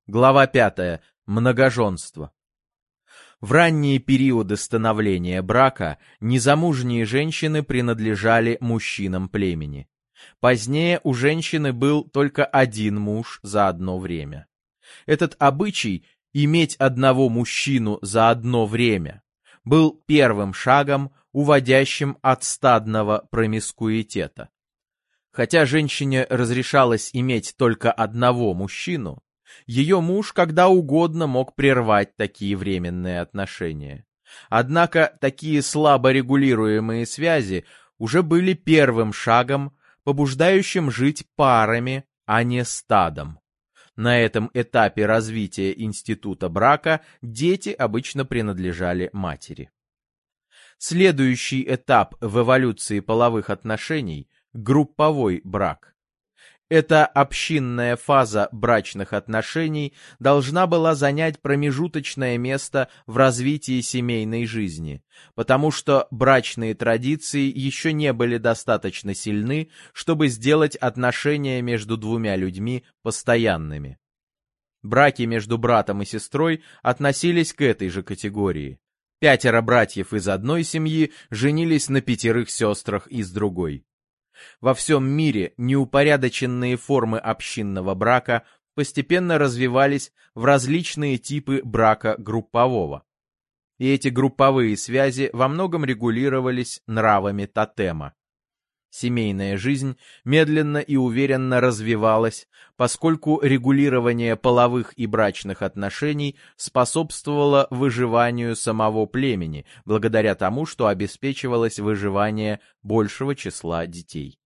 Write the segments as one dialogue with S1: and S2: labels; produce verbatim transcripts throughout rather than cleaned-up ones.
S1: Глава пятая. Многоженство. В ранние периоды становления брака незамужние женщины принадлежали мужчинам племени. Позднее у женщины был только один муж за одно время. Этот обычай иметь одного мужчину за одно время был первым шагом, уводящим от стадного промискуитета. Хотя женщине разрешалось иметь только одного мужчину, ее муж когда угодно мог прервать такие временные отношения. Однако такие слабо регулируемые связи уже были первым шагом, побуждающим жить парами, а не стадом. На этом этапе развития института брака дети обычно принадлежали матери. Следующий этап в эволюции половых отношений – групповой брак. Эта общинная фаза брачных отношений должна была занять промежуточное место в развитии семейной жизни, потому что брачные традиции еще не были достаточно сильны, чтобы сделать отношения между двумя людьми постоянными. Браки между братом и сестрой относились к этой же категории. Пятеро братьев из одной семьи женились на пятерых сестрах из другой. Во всем мире неупорядоченные формы общинного брака постепенно развивались в различные типы брака группового. И эти групповые связи во многом регулировались нравами тотема. Семейная жизнь медленно и уверенно развивалась, поскольку регулирование половых и брачных отношений способствовало выживанию самого племени, благодаря тому, что обеспечивалось выживание большего числа детей.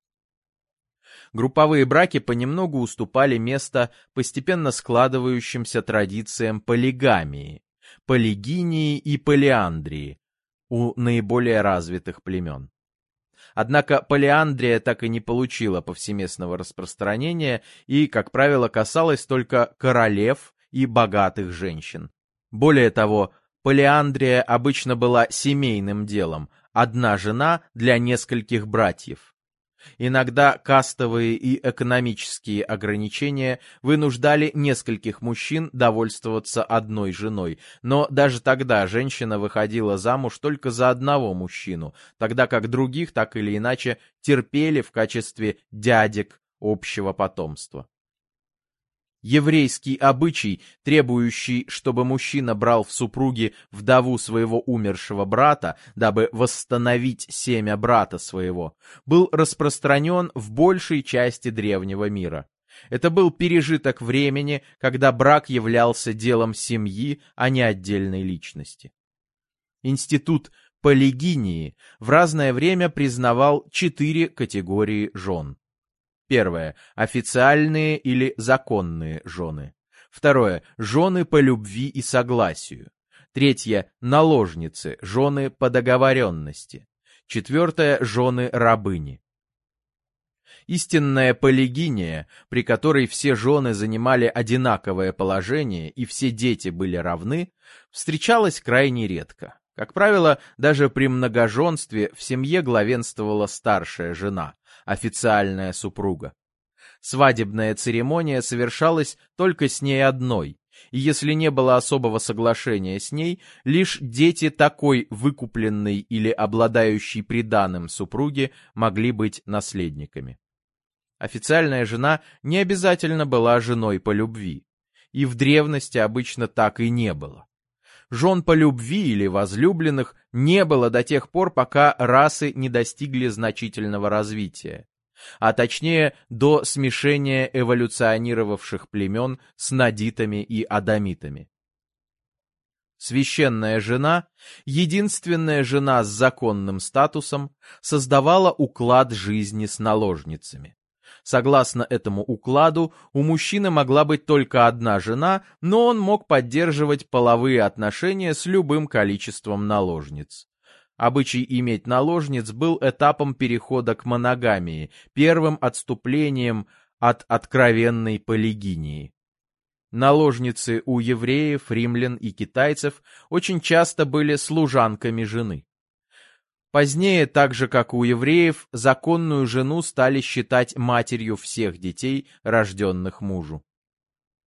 S1: Групповые браки понемногу уступали место постепенно складывающимся традициям полигамии, полигинии и полиандрии у наиболее развитых племен. Однако полиандрия так и не получила повсеместного распространения и, как правило, касалась только королев и богатых женщин. Более того, полиандрия обычно была семейным делом, одна жена для нескольких братьев. Иногда кастовые и экономические ограничения вынуждали нескольких мужчин довольствоваться одной женой, но даже тогда женщина выходила замуж только за одного мужчину, тогда как других так или иначе терпели в качестве дядек общего потомства. Еврейский обычай, требующий, чтобы мужчина брал в супруги вдову своего умершего брата, дабы восстановить семя брата своего, был распространен в большей части древнего мира. Это был пережиток времени, когда брак являлся делом семьи, а не отдельной личности. Институт полигинии в разное время признавал четыре категории жен. Первое. Официальные или законные жены. Второе. Жены по любви и согласию. Третье. Наложницы, жены по договоренности. Четвертое. Жены-рабыни. Истинная полигиния, при которой все жены занимали одинаковое положение и все дети были равны, встречалась крайне редко. Как правило, даже при многоженстве в семье главенствовала старшая жена, официальная супруга. Свадебная церемония совершалась только с ней одной, и если не было особого соглашения с ней, лишь дети такой выкупленной или обладающей приданым супруги могли быть наследниками. Официальная жена не обязательно была женой по любви, и в древности обычно так и не было. Жен по любви или возлюбленных не было до тех пор, пока расы не достигли значительного развития, а точнее до смешения эволюционировавших племен с надитами и адамитами. Священная жена, единственная жена с законным статусом, создавала уклад жизни с наложницами. Согласно этому укладу, у мужчины могла быть только одна жена, но он мог поддерживать половые отношения с любым количеством наложниц. Обычай иметь наложниц был этапом перехода к моногамии, первым отступлением от откровенной полигинии. Наложницы у евреев, римлян и китайцев очень часто были служанками жены. Позднее, так же как у евреев, законную жену стали считать матерью всех детей, рожденных мужу.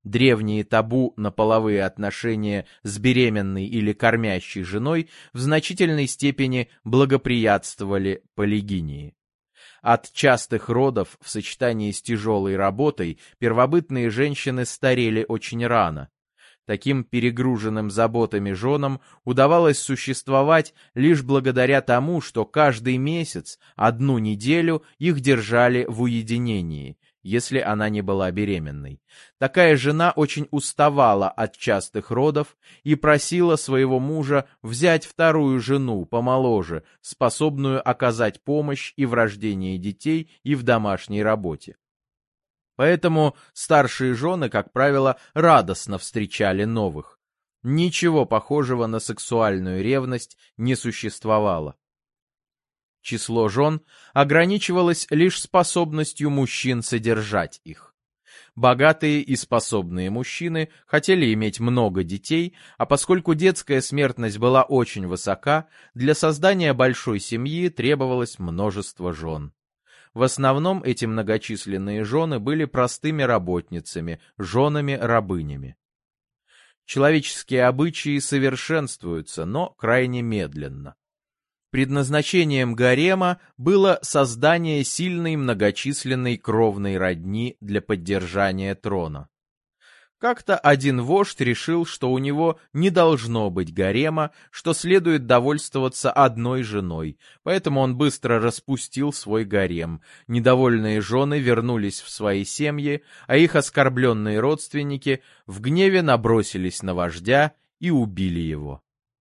S1: Древние табу на половые отношения с беременной или кормящей женой в значительной степени благоприятствовали полигинии. От частых родов в сочетании с тяжелой работой первобытные женщины старели очень рано. Таким перегруженным заботами женам удавалось существовать лишь благодаря тому, что каждый месяц, одну неделю их держали в уединении, если она не была беременной. Такая жена очень уставала от частых родов и просила своего мужа взять вторую жену помоложе, способную оказать помощь и в рождении детей, и в домашней работе. Поэтому старшие жены, как правило, радостно встречали новых. Ничего похожего на сексуальную ревность не существовало. Число жен ограничивалось лишь способностью мужчин содержать их. Богатые и способные мужчины хотели иметь много детей, а поскольку детская смертность была очень высока, для создания большой семьи требовалось множество жен. В основном эти многочисленные жены были простыми работницами, женами-рабынями. Человеческие обычаи совершенствуются, но крайне медленно. Предназначением гарема было создание сильной многочисленной кровной родни для поддержания трона. Как-то один вождь решил, что у него не должно быть гарема, что следует довольствоваться одной женой, поэтому он быстро распустил свой гарем. Недовольные жены вернулись в свои семьи, а их оскорбленные родственники в гневе набросились на вождя и убили его.